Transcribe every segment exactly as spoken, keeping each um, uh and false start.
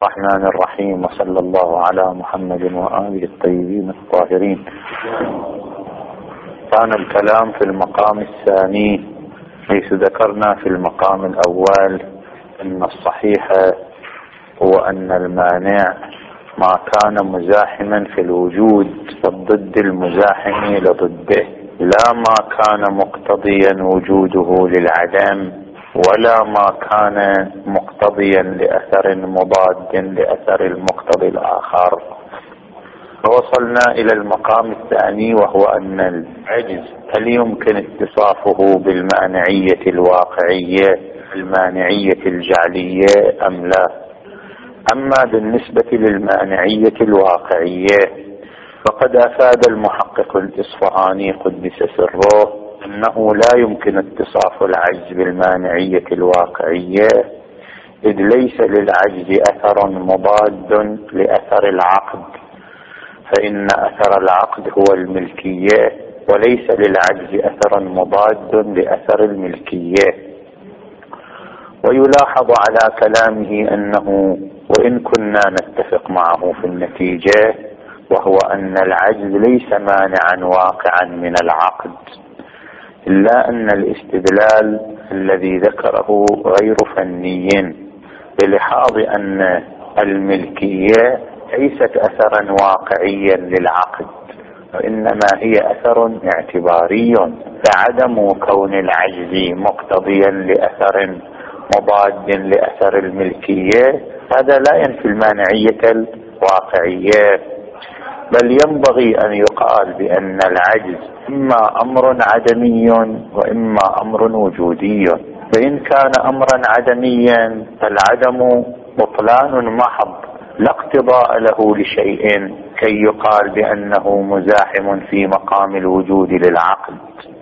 الرحمن الرحيم، وصلى الله على محمد وآله الطيبين الطاهرين. كان الكلام في المقام الثاني، حيث ذكرنا في المقام الأول أن الصحيح هو أن المانع ما كان مزاحما في الوجود والضد المزاحم لضده، لا ما كان مقتضيا وجوده للعدم ولا ما كان مقتضيا لأثر مضاد لأثر المقتضي الآخر. فوصلنا إلى المقام الثاني، وهو أن العجز هل يمكن اتصافه بالمانعية الواقعية المانعية الجعلية أم لا؟ أما بالنسبة للمانعية الواقعية فقد أفاد المحقق الإصفهاني قدس سره أنه لا يمكن اتصاف العجز بالمانعية الواقعية، إذ ليس للعجز أثر مضاد لأثر العقد، فإن أثر العقد هو الملكية، وليس للعجز أثر مضاد لأثر الملكية. ويلاحظ على كلامه أنه وإن كنا نتفق معه في النتيجة، وهو أن العجز ليس مانعا واقعا من العقد، إلا أن الاستدلال الذي ذكره غير فني، بلحاظ أن الملكية ليست أثرا واقعيا للعقد، وإنما هي أثر اعتباري، فعدم كون العجز مقتضيا لأثر مضاد لأثر الملكية هذا لا ينفي المانعية الواقعية، بل ينبغي أن يقال بأن العجز إما أمر عدمي وإما أمر وجودي. فإن كان أمرا عدميا فالعدم بطلان محض لا اقتضاء له لشيء كي يقال بأنه مزاحم في مقام الوجود للعقد.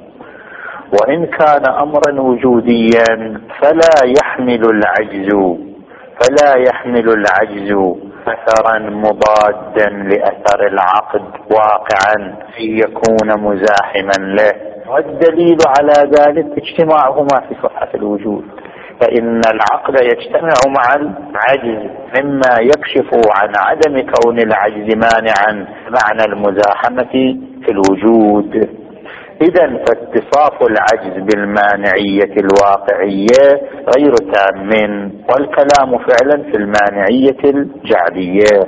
وإن كان أمرا وجوديا فلا يحمل العجز فلا يحمل العجز أثرا مضادا لأثر العقد واقعا في يكون مزاحما له، والدليل على ذلك اجتماعهما في صفحة الوجود، فإن العقد يجتمع مع العجز مما يكشف عن عدم كون العجز مانعا معنى المزاحمة في الوجود. إذن فاتصاف العجز بالمانعية الواقعية غير تام، والكلام فعلا في المانعية الجعلية.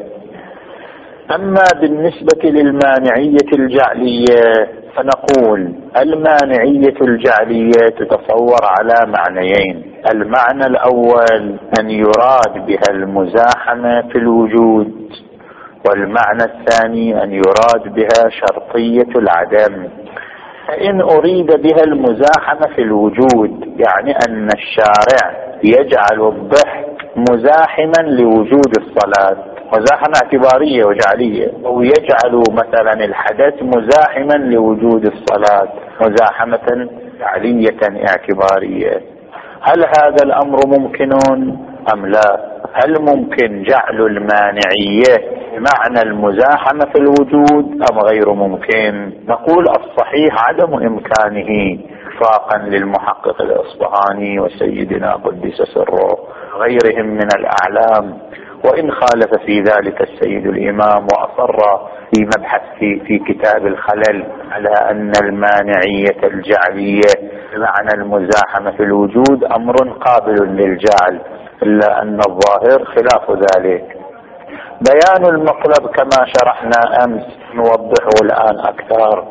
أما بالنسبة للمانعية الجعلية فنقول المانعية الجعلية تتصور على معنيين: المعنى الأول أن يراد بها المزاحمة في الوجود، والمعنى الثاني أن يراد بها شرطية العدم. فإن أريد بها المزاحمة في الوجود يعني أن الشارع يجعل الضحك مزاحما لوجود الصلاة، مزاحمة اعتبارية وجعلية، أو يجعل مثلا الحدث مزاحما لوجود الصلاة مزاحمة جعلية اعتبارية، هل هذا الأمر ممكن أم لا؟ هل ممكن جعل المانعية بمعنى المزاحمة في الوجود أم غير ممكن؟ نقول الصحيح عدم إمكانه وفاقا للمحقق الإصفهاني وسيدنا قدس سره غيرهم من الأعلام، وإن خالف في ذلك السيد الإمام وأصر في مبحث في, في كتاب الخلل على أن المانعية الجعلية بمعنى المزاحمة في الوجود أمر قابل للجعل، إلا أن الظاهر خلاف ذلك. بيان المطلب كما شرحنا أمس نوضحه الآن أكثر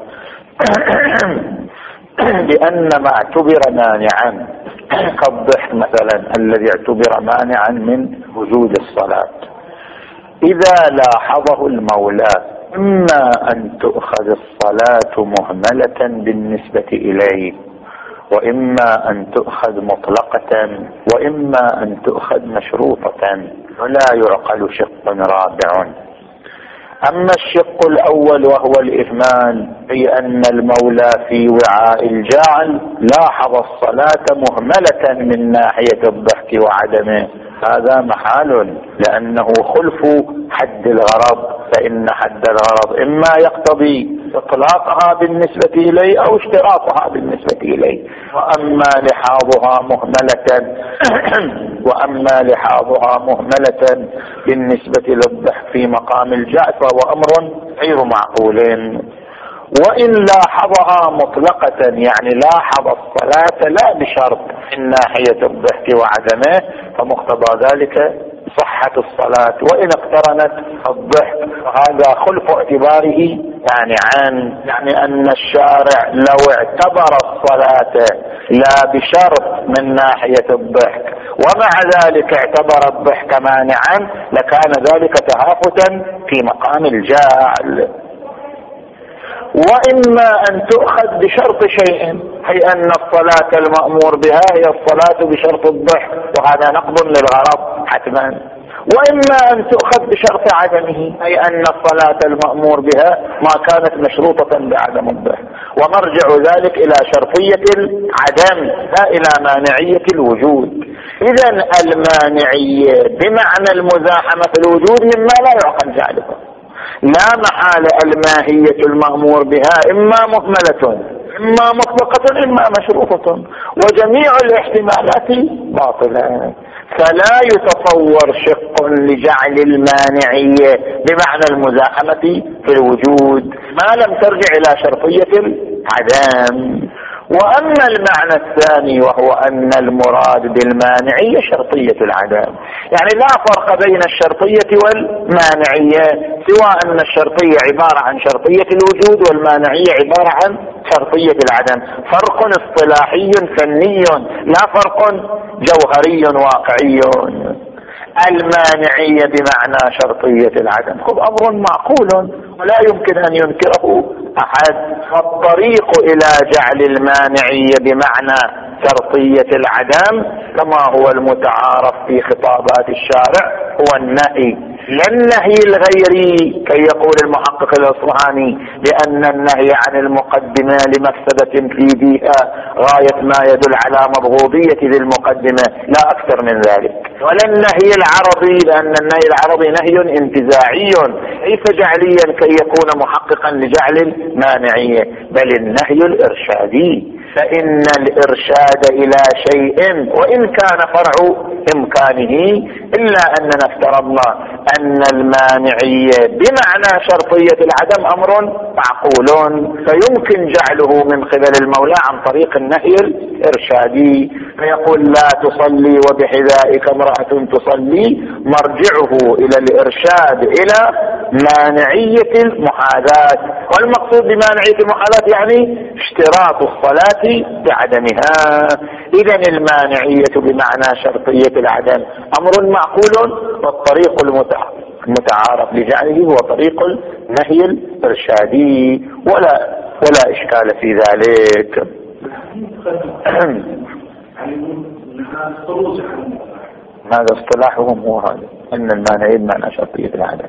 بأن ما اعتبر مانعا كالضحك مثلا الذي اعتبر مانعا من وجود الصلاة، إذا لاحظه المولى إما أن تؤخذ الصلاة مهملة بالنسبة إليه، وإما أن تؤخذ مطلقة، وإما أن تؤخذ مشروطة، ولا يعقل شق رابع. أما الشق الأول وهو الإهمال، أي أن المولى في وعاء الجعل لاحظ الصلاة مهملة من ناحية الضحك وعدمه، هذا محال، لأنه خلف حد الغرض، فإن حد الغرض إما يقتضي إطلاقها بالنسبة إليه أو اشتراطها بالنسبة إليه. وأما لحاظها مهملة وأما لحاظها مهملة بالنسبة للضحك في مقام الجعل فهو أمر غير معقول. وإن لاحظها مطلقة، يعني لاحظ الصلاة لا بشرط من ناحية الضحك وعدمه، فمقتضى ذلك صحة الصلاة. وإن اقترنت الضحك هذا خلف اعتباره، يعني عن يعني أن الشارع لو اعتبر الصلاة لا بشرط من ناحية الضحك ومع ذلك اعتبر الضحك مانعا لكان ذلك تهافتا في مقام الجعل. وإما أن تؤخذ بشرط شيء، أي أن الصلاة المأمور بها هي الصلاة بشرط الضحك، وهذا نقض للغرض حتما. وإما أن تؤخذ بشرط عدمه، أي أن الصلاة المأمور بها ما كانت مشروطة بعدم الضحك، ومرجع ذلك إلى شرطية العدم لا إلى مانعية الوجود. إذن المانعية بمعنى المزاحمة في الوجود مما لا يعقل جعله. لا محالة الماهية المأمور بها إما مهملة إما مطلقة إما مشروطة، وجميع الاحتمالات باطلة. فلا يتصور شق لجعل المانعية بمعنى المزاحمة في الوجود ما لم ترجع إلى شرطية العدم. وأما المعنى الثاني وهو أن المراد بالمانعية شرطية العدم، يعني لا فرق بين الشرطية والمانعية سوى أن الشرطية عبارة عن شرطية الوجود والمانعية عبارة عن شرطية العدم. فرق اصطلاحي فني لا فرق جوهري واقعي. المانعية بمعنى شرطية العدم خب أمر معقول ولا يمكن أن ينكره أحد. فالطريق إلى جعل المانعية بمعنى شرطية العدم كما هو المتعارف في خطابات الشارع هو النهي، لا النهي الغيري كي يقول المحقق الأصفهاني لأن النهي عن المقدمة لمفسدة في بيئة غاية ما يدل على مبغوضية ذي المقدمة لا أكثر من ذلك، ولا النهي العرضي لأن النهي العرضي نهي انتزاعي ليس جعليا كي يكون محققا لجعل المانعية، بل النهي الإرشادي. فإن الإرشاد إلى شيء وإن كان فرع إمكانه إلا أننا افترضنا أن المانعية بمعنى شرطية العدم أمر معقول فيمكن جعله من قبل المولى عن طريق النهي الإرشادي. فيقول لا تصلي وبحذائك امرأة تصلي، مرجعه إلى الإرشاد إلى مانعية المحاذاة، والمقصود بمانعية المحاذاة يعني اشتراط الصلاة بعدمها. إذن المانعية بمعنى شرطية العدم أمر معقول، والطريق المتعارف لجعله هو طريق النهي الإرشادي ولا ولا إشكال في ذلك. هذا اصطلاحهم هو هذا أن المانعية بمعنى شرطية العدم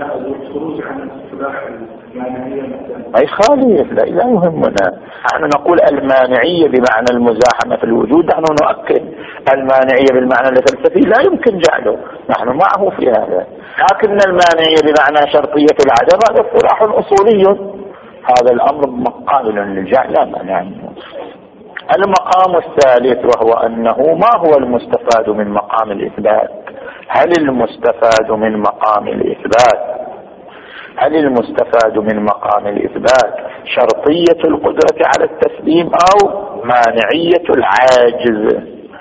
ما يخالف، لا, لا يهمنا. نحن نقول المانعية بمعنى المزاحمة في الوجود، نحن نؤكد المانعية بالمعنى الفلسفي لا يمكن جعله، نحن معه في هذا. لكن المانعية بمعنى شرطية العدم هذا اصطلاح أصولي، هذا الأمر مقابل للجعل لا مانع منه. المقام الثالث وهو أنه ما هو المستفاد من مقام الإثبات؟ هل المستفاد من مقام الإثبات هل المستفاد من مقام الإثبات شرطية القدرة على التسليم أو مانعية العاجز؟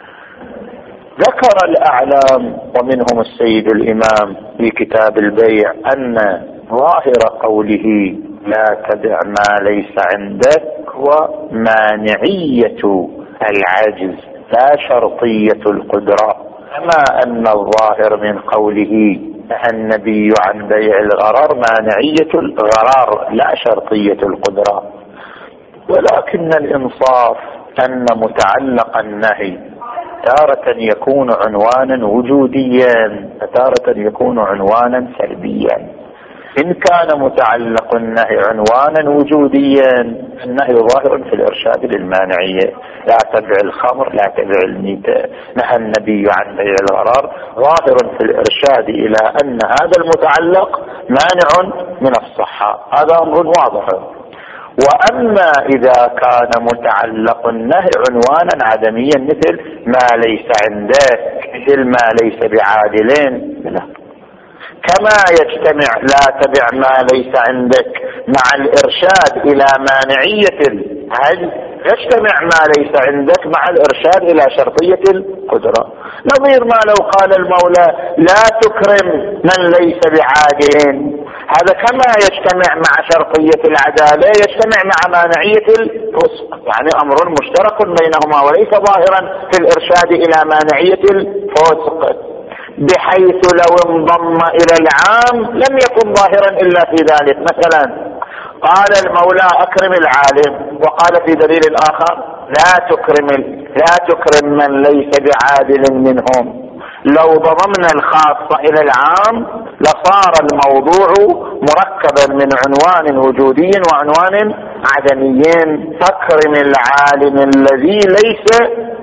ذكر الأعلام ومنهم السيد الإمام في كتاب البيع أن ظاهر قوله لا تبع ما ليس عندك ومانعية العاجز لا شرطية القدرة، كما أن الظاهر من قوله نهى النبي عن بيع الغرر مانعية الغرار لا شرطية القدرة. ولكن الإنصاف أن متعلق النهي تارة يكون عنوانا وجوديا وتارة يكون عنوانا سلبيا. إن كان متعلق النهي عنوانا وجوديا النهي ظاهر في الإرشاد للمانعية. لا تبع الخمر، لا تبع الميتة، نهى النبي عن بيع الغرار، ظاهر في الإرشاد إلى أن هذا المتعلق مانع من الصحة، هذا أمر واضح. وأما إذا كان متعلق النهي عنوانا عدميا مثل ما ليس عندك، مثل ما ليس بعادلين، لا. كما يجتمع لا تبع ما ليس عندك مع الإرشاد إلى مانعية العجز، يجتمع ما ليس عندك مع الإرشاد إلى شرطية القدرة. نظير ما لو قال المولى لا تكرم من ليس بعادل، هذا كما يجتمع مع شرطية العدالة يجتمع مع مانعية الفسق، يعني أمر مشترك بينهما وليس ظاهرا في الإرشاد إلى مانعية الفسق، بحيث لو انضم إلى العام لم يكن ظاهرا إلا في ذلك. مثلا قال المولى أكرم العالم، وقال في دليل آخر لا تكرم لا تكرم من ليس بعادل منهم. لو ضممنا الخاصة إلى العام لصار الموضوع مركبا من عنوان وجودي وعنوان عدمي. أكرم العالم الذي ليس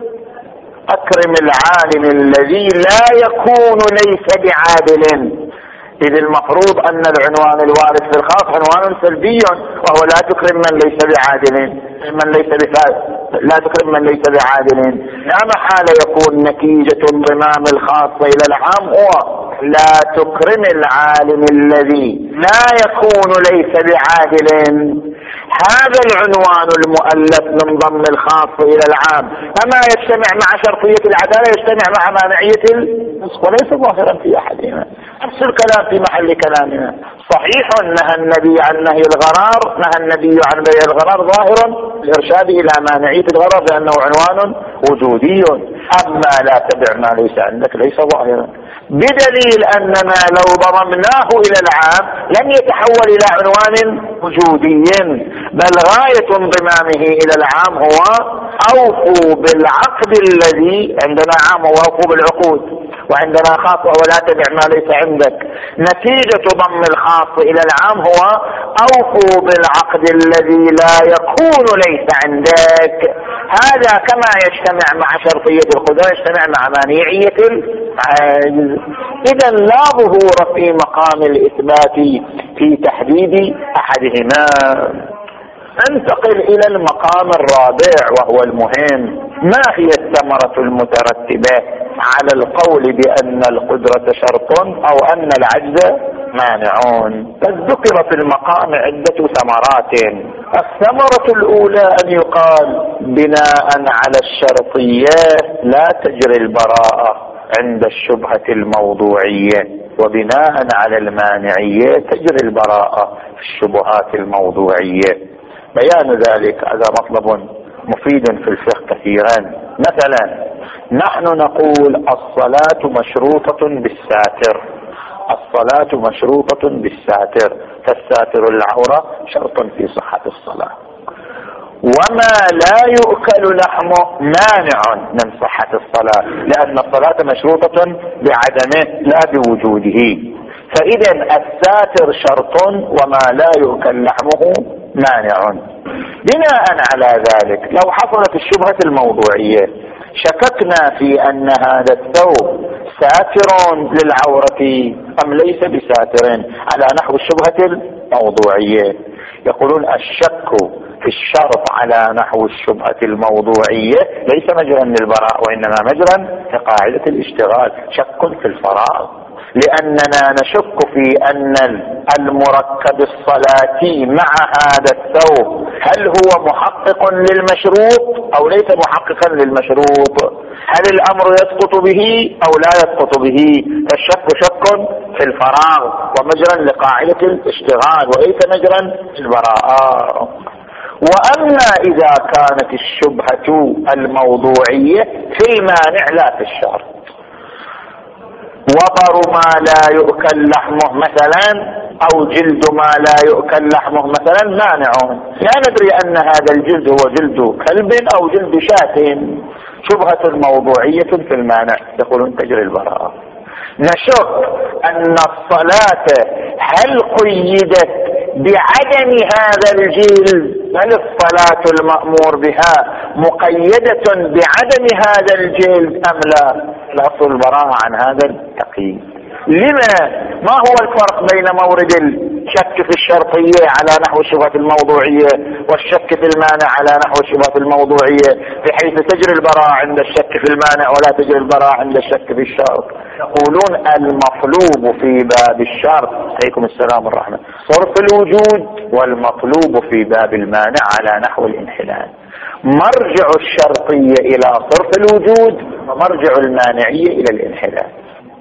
أكرم العالم الذي لا يكون ليس بعادل. إذ المفروض أن العنوان الوارد في الخاص عنوان سلبي، وهو لا تكرم من ليس بعادل، من ليس بفاعل، لا تكرم من ليس بعادل. لا محالة يكون نتيجة انضمام الخاص إلى العام هو لا تكرم العالم الذي لا يكون ليس بعادل. هذا العنوان المؤلف من ضمن الخاص إلى العام أما يجتمع مع شرطية العدالة يجتمع مع مانعية الفسق، وليس ظاهرا في أحدهما. نفس الكلام في محل كلامنا. صحيح نهى النبي عن نهي الغرار، نهى النبي عن بيع الغرار ظاهر الإرشاد إلى مانعية الغرار لأنه عنوان وجودي. أما لا تبع ما ليس عندك ليس ظاهرا، بدليل أننا لو ضممناه إلى العام لم يتحول إلى عنوان وجودي، بل غاية انضمامه إلى العام هو أوفوا بالعقد الذي عندنا عام، وأوفوا بالعقود، وعندنا خاص ولا تبع ما ليس عندك. نتيجة ضم الخاص إلى العام هو أوفوا بالعقد الذي لا يكون ليس عندك. هذا كما يجتمع مع شرطية القدرة يجتمع مع مانعية العجز. إذا لا ظهور في مقام الإثبات في تحديد أحدهما. انتقل إلى المقام الرابع وهو المهم. ما هي الثمرة المترتبة على القول بأن القدرة شرط أو أن العجز مانعون؟ ذكر في المقام عدة ثمرات. الثمرة الأولى أن يقال بناء على الشرطية لا تجري البراءة عند الشبهة الموضوعية، وبناء على المانعية تجري البراءة في الشبهات الموضوعية. بيان ذلك هذا مطلب مفيد في الفقه كثيرا. مثلا نحن نقول الصلاة مشروطة بالساتر، الصلاة مشروطة بالساتر، فالساتر العورة شرط في صحة الصلاة. وما لا يؤكل لحمه مانع من صحة الصلاة، لأن الصلاة مشروطة بعدمه لا بوجوده. فإذا الساتر شرط وما لا يؤكل لحمه مانع. بناء على ذلك لو حصلت الشبهة الموضوعية شككنا في أن هذا الثوب ساتر للعورة أم ليس بساتر على نحو الشبهة الموضوعية، يقولون الشك في الشرط على نحو الشبهة الموضوعية ليس مجرا للبراء، وإنما مجرا لقاعدة الاشتغال، شك في الفراغ، لأننا نشك في أن المركب الصلاتي مع هذا الثوب هل هو محقق للمشروط أو ليس محققا للمشروط، هل الأمر يسقط به أو لا يسقط به. فالشك شك في الفراغ ومجرا لقاعدة الاشتغال وليس مجرا البراءة. وأما إذا كانت الشبهة الموضوعية في المانع لا في الشرط، وبر ما لا يؤكل لحمه مثلا أو جلد ما لا يؤكل لحمه مثلا مانع، لا ندري أن هذا الجلد هو جلد كلب أو جلد شاة، شبهة موضوعية في المانع، يقولون تجري البراءة. نشك أن الصلاة هل قيدت بعدم هذا الجلد؟ هل الصلاة المأمور بها مقيدة بعدم هذا الجلد أم لا؟ الأصل البراءة عن هذا التقييد. لما؟ ما هو الفرق بين مورد الشك في الشرطية على نحو الشبهة الموضوعية والشك في المانع على نحو الشبهة الموضوعية، بحيث تجري البراءة عند الشك في المانع ولا تجري البراءة عند الشك في الشرط؟ يقولون المطلوب في باب الشرط، عليكم السلام والرحمة، صرف الوجود، والمطلوب في باب المانع على نحو الانحلال. مرجع الشرطية إلى صرف الوجود ومرجع المانعية إلى الانحلال،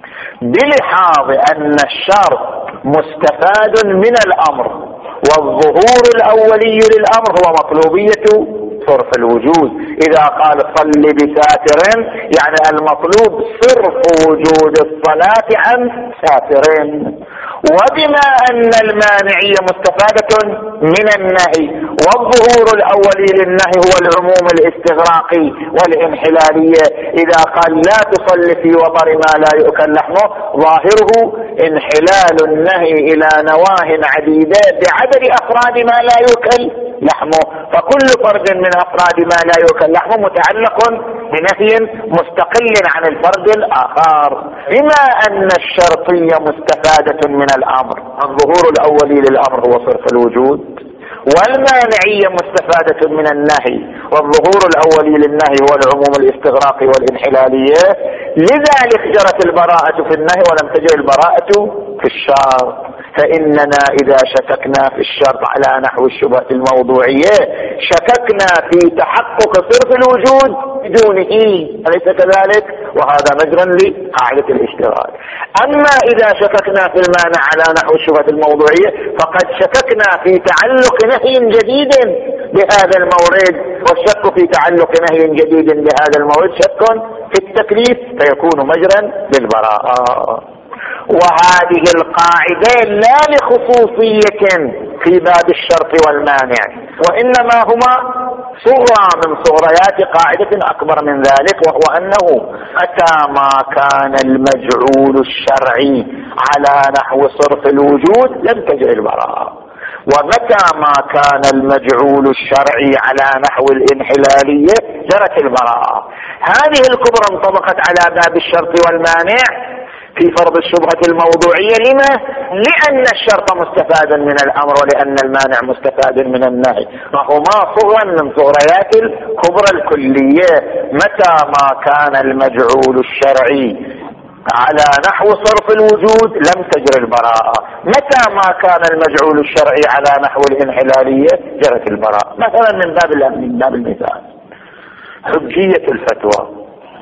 بلحاظ أن الشرط مستفاد من الأمر، والظهور الأولي للأمر هو مطلوبية صرف الوجود. إذا قال صل بساتر يعني المطلوب صرف وجود الصلاة عن ساترين. وبما أن المانعية مستفادة من النهي، والظهور الأولي للنهي هو العموم الاستغراقي والانحلالية، إذا قال لا تصل في وبر ما لا يؤكل لحمه، ظاهره انحلال النهي إلى نواه عديدة بعدد أفراد ما لا يؤكل لحمه، فكل فرد من أفراد ما لا يؤكل لحمه متعلق بنهي مستقل عن الفرد الآخر. بما أن الشرطية مستفادة من الأمر، الظهور الأولي للأمر هو صرف الوجود، والمانعية مستفادة من النهي، والظهور الأولي للنهي هو العموم الاستغراقي والانحلالية، لذلك جرت البراءة في النهي ولم تجر البراءة في الشرط. فإننا إذا شككنا في الشرط على نحو الشبهة الموضوعية شككنا في تحقق صرف الوجود بدونه، أليس كذلك؟ وهذا مجرى لقاعدة الاشتراك. أما إذا شككنا في المانع على نحو الشبهة الموضوعية فقد شككنا في تعلق نهي جديد بهذا المورد، والشك في تعلق نهي جديد بهذا المورد شك في التكليف، فيكون مجرى للبراءة. وهذه القاعدة لا لخصوصية في باب الشرط والمانع، وإنما هما صغرى من صغريات قاعدة أكبر من ذلك، وهو أنه متى ما كان المجعول الشرعي على نحو صرف الوجود لم تجري البراءة، ومتى ما كان المجعول الشرعي على نحو الانحلالية جرت البراءة. هذه الكبرى انطبقت على باب الشرط والمانع في فرض الشبهة الموضوعية. لما؟ لأن الشرط مستفادا من الأمر، ولأن المانع مستفاد من النهي، فهما صغرا من صغريات الكبرى الكلية. متى ما كان المجعول الشرعي على نحو صرف الوجود لم تجر البراءة، متى ما كان المجعول الشرعي على نحو الانحلالية جرت البراءة. مثلا من باب من باب المثال حجية الفتوى،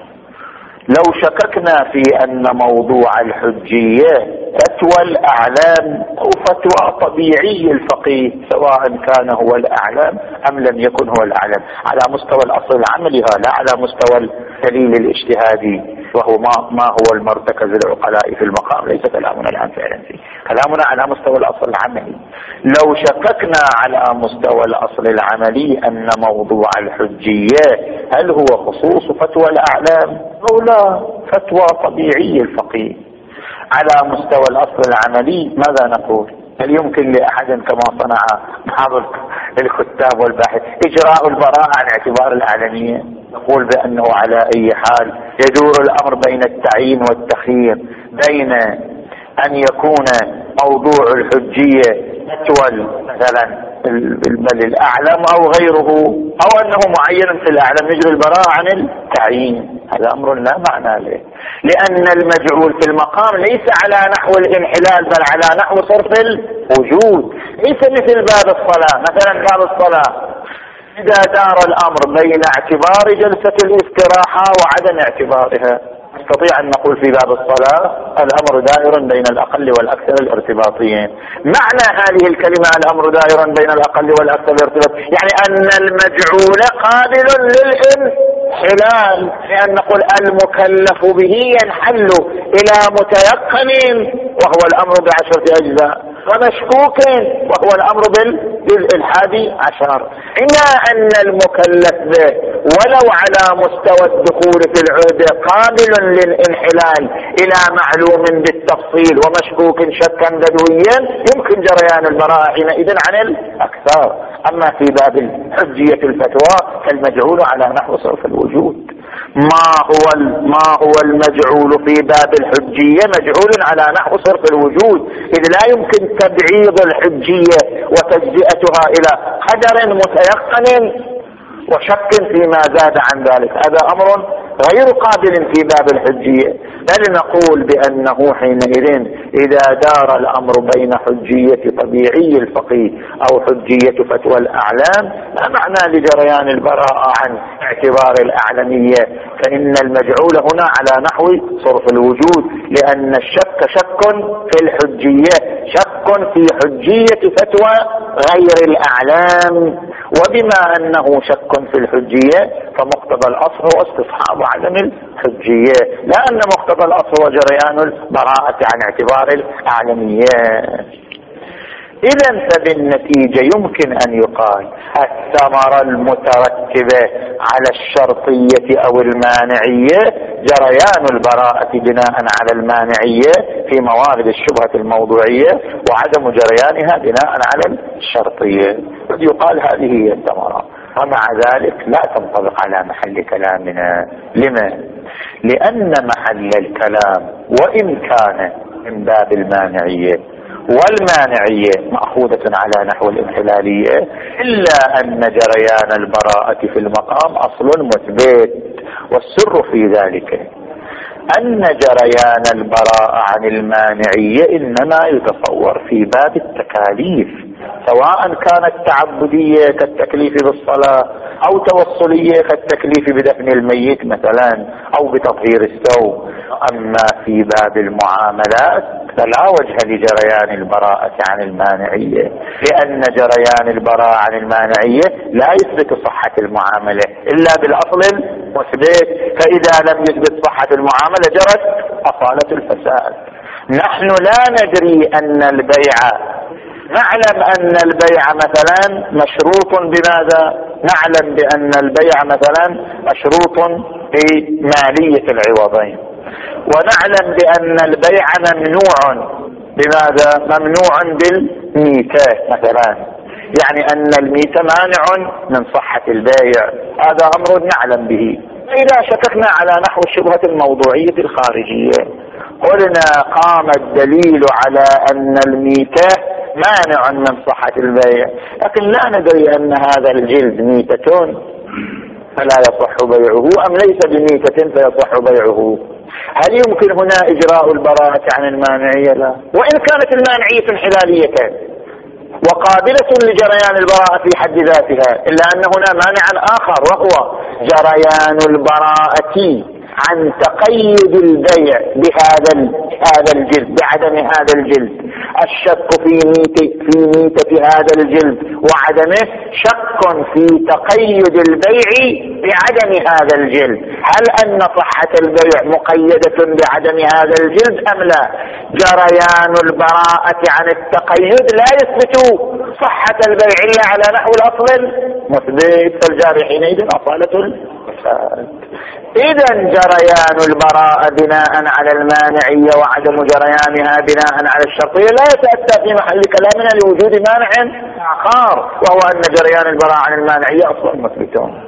لو شككنا في أن موضوع الحجية فتوى الأعلام أو فتوى طبيعي الفقيه، سواء كان هو الأعلام أم لم يكن هو الأعلام، على مستوى الأصل العملي لا على مستوى الدليل الاجتهادي، وهو ما, ما هو المرتكز العقلاء في المقام، ليس كلامنا الآن فعلا فيه، كلامنا على مستوى الأصل العملي. لو شككنا على مستوى الأصل العملي أن موضوع الحجية هل هو خصوص فتوى الأعلام أو لا فتوى طبيعي الفقيه، على مستوى الأصل العملي ماذا نقول؟ هل يمكن لأحد كما صنع بعض الكتاب والباحث إجراء البراءة عن اعتبار الأعلمية؟ نقول بأنه على أي حال يدور الأمر بين التعيين والتخيير، بين أن يكون موضوع الحجية فتوى مثلا بل الأعلم أو غيره، أو أنه معين في الأعلم نجري البراءة عن التعيين. هذا أمر لا معنى له، لأن المجعول في المقام ليس على نحو الانحلال بل على نحو صرف الوجود، ليس مثل باب الصلاة. مثلا باب الصلاة إذا دار الأمر بين اعتبار جلسة الاستراحة وعدم اعتبارها، نستطيع أن نقول في باب الصلاة الأمر دائر بين الأقل والأكثر الارتباطيين. معنى هذه الكلمة الأمر دائر بين الأقل والأكثر الارتباطيين يعني أن المجعول قابل للانحلال، لأن نقول المكلف به ينحل إلى متيقن وهو الأمر بعشرة أجزاء، ومشكوك وهو الأمر بالجزء الحادي عشر. إما أن المكلف به ولو على مستوى الدخول في العهدة قابل للانحلال إلى معلوم بالتفصيل ومشكوك شكا بدويا، يمكن جريان البراءة حينئذ عن الأكثر. أما في باب حجية الفتوى فالمجعول على نحو صرف الوجود. ما هو ما هو المجعول في باب الحجية مجعول على نحو صرف الوجود، إذ لا يمكن تبعيض الحجية وتجزئتها إلى قدر متيقن وشك فيما زاد عن ذلك. هذا أمر غير قابل في باب الحجية، بل نقول بأنه حينئذ إذا دار الأمر بين حجية طبيعي الفقيه أو حجية فتوى الأعلام لا معنى لجريان البراءة عن اعتبار الأعلمية، فإن المجعول هنا على نحو صرف الوجود، لأن الشك شك في الحجية، شك في حجية فتوى غير الأعلام، وبما أنه شك في الحجية فمقتضى الأصل هو استصحاب عدم الحجية، لا أن مقتضى الأصل هو جريان البراءة عن اعتبار الأعلمية. إذن فبالنتيجة يمكن أن يقال الثمرة المترتبة على الشرطية أو المانعية جريان البراءة بناء على المانعية في موارد الشبهة الموضوعية، وعدم جريانها بناء على الشرطية. قد يقال هذه هي الثمرة، ومع ذلك لا تنطبق على محل كلامنا. لما؟ لأن محل الكلام وإن كان من باب المانعية والمانعية مأخوذة على نحو الانحلالية، إلا أن جريان البراءة في المقام أصل مثبت، والسر في ذلك أن جريان البراءة عن المانعية إنما يتصور في باب التكاليف، سواء كانت تعبدية كالتكليف بالصلاة أو توصلية كالتكليف بدفن الميت مثلا أو بتطهير الثوب. أما في باب المعاملات فلا وجه لجريان البراءة عن المانعية، لأن جريان البراءة عن المانعية لا يثبت صحة المعاملة إلا بالأصل المثبت، فإذا لم يثبت صحة المعاملة جرت أصالة الفساد. نحن لا ندري أن البيع، نعلم أن البيع مثلا مشروط بماذا؟ نعلم بأن البيع مثلا مشروط بمالية العوضين، ونعلم بأن البيع ممنوع بماذا؟ ممنوع بالميتة مثلا، يعني أن الميتة مانع من صحة البيع، هذا أمر نعلم به. إذا شككنا على نحو الشبهة الموضوعية الخارجية قلنا قام الدليل على أن الميتة مانع من صحة البيع، لكن لا ندري أن هذا الجلد ميتة فلا يصح بيعه أم ليس بميتة فيصح بيعه. هل يمكن هنا إجراء البراءة عن المانعية؟ لا، وإن كانت المانعية انحلالية وقابلة لجريان البراءة في حد ذاتها، إلا أن هنا مانعا آخر وهو جريان البراءة عن تقيد البيع بهذا هذا الجلد بعدم هذا الجلد. الشك في ميتة في ميتة هذا الجلد وعدمه شك في تقيد البيع بعدم هذا الجلد. هل أن صحة البيع مقيدة بعدم هذا الجلد أم لا؟ جريان البراءة عن التقيد لا يثبت صحة البيع إلا على نحو الأصل مثبت، فالجاري حينئذ أصالة الفساد. إذا جريان البراءة بناء على المانعية وعدم جريانها بناء على الشرطية لا يتأتى في محل كلامنا لوجود مانع آخر، وهو أن جريان البراءة عن المانعية أصلا مثبتون.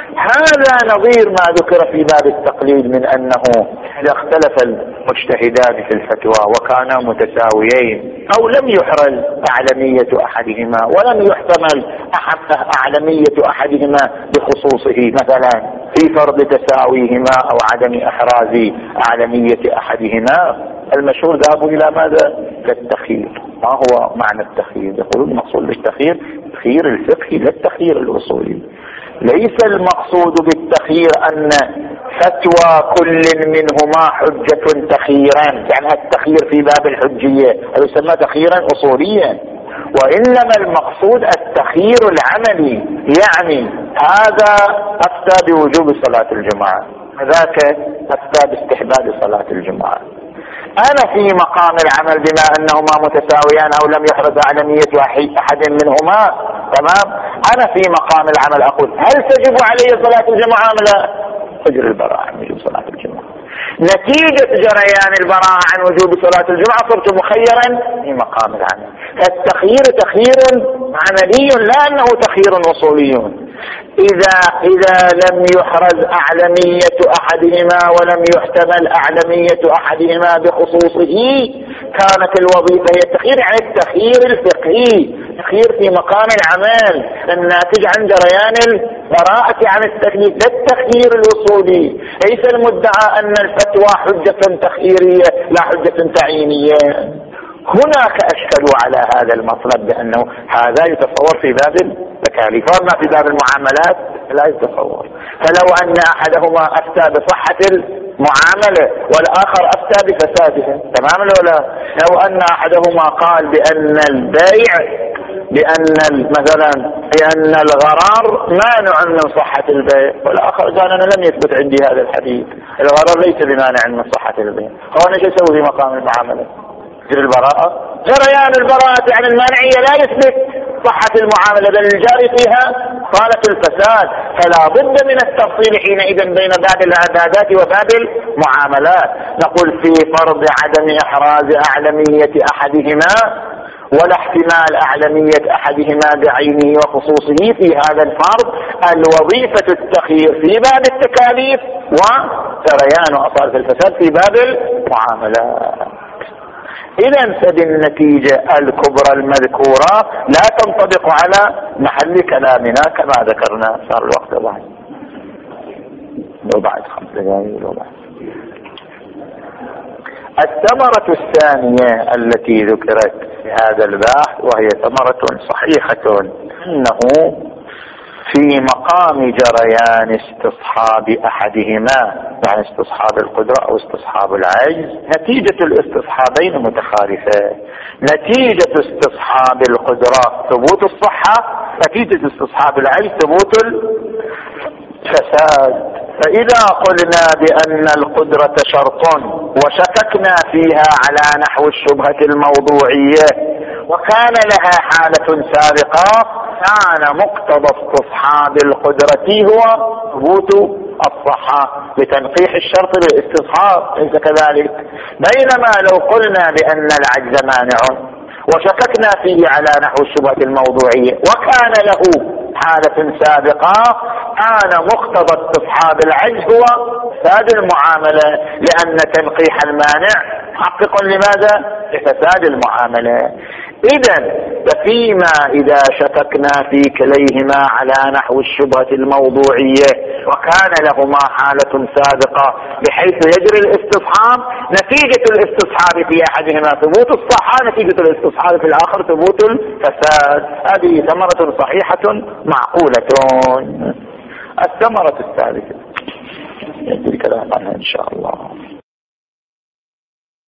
هذا نظير ما ذكر في باب التقليد من أنه إذا اختلف المجتهدان في الفتوى وكانا متساويين أو لم يحرز أعلمية أحدهما ولم يحتمل أعلمية أحدهما بخصوصه مثلا في فرض تساويهما أو عدم إحراز أعلمية أحدهما، المشهور ذهبوا إلى ماذا؟ للتخيير. ما هو معنى التخيير؟ يقولون المقصود بالتخيير التخيير الفقهي لا التخيير الأصولي. ليس المقصود بالتخيير أن فتوى كل منهما حجة تخييرا، يعني التخيير في باب الحجية هذا يسمى تخييرا أصوليا، وإنما المقصود التخيير العملي، يعني هذا أفتى بوجوب صلاة الجمعة وذاك أفتى باستحباب صلاة الجمعة. أنا في مقام العمل بما أنهما متساويان أو لم يحرز أعلمية أحد منهما، تمام، أنا في مقام العمل أقول هل تجب علي صلاة الجمعة أم لا؟ أجر البراءة عن وجوب صلاة الجمعة. نتيجة جريان البراءة عن وجوب صلاة الجمعة صرت مخيرا في مقام العمل. التخيير تخيير عملي لا أنه تخيير وصولي. إذا إذا لم يحرز أعلمية أحدهما ولم يحتمل أعلمية أحدهما بخصوصه كانت الوظيفة هي التخيير، يعني التخيير الفقهي، تخيير في مقام العمل الناتج عن جريان البراءة عن التكليف، لا التخيير الوصولي. ليس المدعى أن الفتوى حجة تخييرية لا حجة تعيينية. هناك أشكلوا على هذا المطلب بأنه هذا يتصور في باب التكاليف، وما في باب المعاملات لا يتصور. فلو أن أحدهما أفتى بصحة المعاملة والآخر أفتى بفسادها تماما ولا؟ لو أن أحدهما قال بأن البيع بأن مثلا بأن الغرار مانع من صحة البيع، والآخر قال أنا لم يثبت عندي هذا الحديث، الغرار ليس بمانع من صحة البيع، هو أنا شو أسوي في مقام المعاملة؟ جري البراءة، جريان البراءة عن المانعية لا يثبت صحة المعاملة بل الجاري فيها قالة الفساد. فلا بد من التفصيل حينئذ بين باب العبادات وباب المعاملات. نقول في فرض عدم إحراز أعلمية أحدهما ولا احتمال أعلمية أحدهما بعينه وخصوصه في هذا الفرض الوظيفة التخيير في باب التكاليف وجريان أصالة الفساد في باب المعاملات. إذن فبالنتيجة الكبرى المذكورة لا تنطبق على محل كلامنا كما ذكرنا. صار الوقت بعد لو بعد خمس دقائق لو بعد. الثمرة الثانية التي ذكرت في هذا البحث وهي ثمرة صحيحة أنه في مقام جريان استصحاب أحدهما، يعني استصحاب القدرة أو استصحاب العجز، نتيجة الاستصحابين متخالفة. نتيجة استصحاب القدرة ثبوت الصحة، نتيجة استصحاب العجز ثبوت الفساد. فإذا قلنا بأن القدرة شرط وشككنا فيها على نحو الشبهة الموضوعية وكان لها حالة سابقة، كان مقتضى استصحاب القدرة هو ثبوت الصحة لتنقيح الشرط بالاستصحاب، ليس كذلك؟ بينما لو قلنا بأن العجز مانع وشككنا فيه على نحو الشبهة الموضوعية وكان له حالة سابقة، كان مقتضى استصحاب العجز هو فساد المعاملة، لأن تنقيح المانع محقق لماذا؟ لفساد المعاملة. إذن فيما إذا شككنا في كليهما على نحو الشبهة الموضوعية وكان لهما حالة سابقة بحيث يجري الاستصحاب، نتيجة الاستصحاب في أحدهما ثبوت الصحة، نتيجة الاستصحاب في الآخر ثبوت الفساد. هذه ثمرة صحيحة معقولة. الثمرة الثالثة يجري كلام عنها إن شاء الله.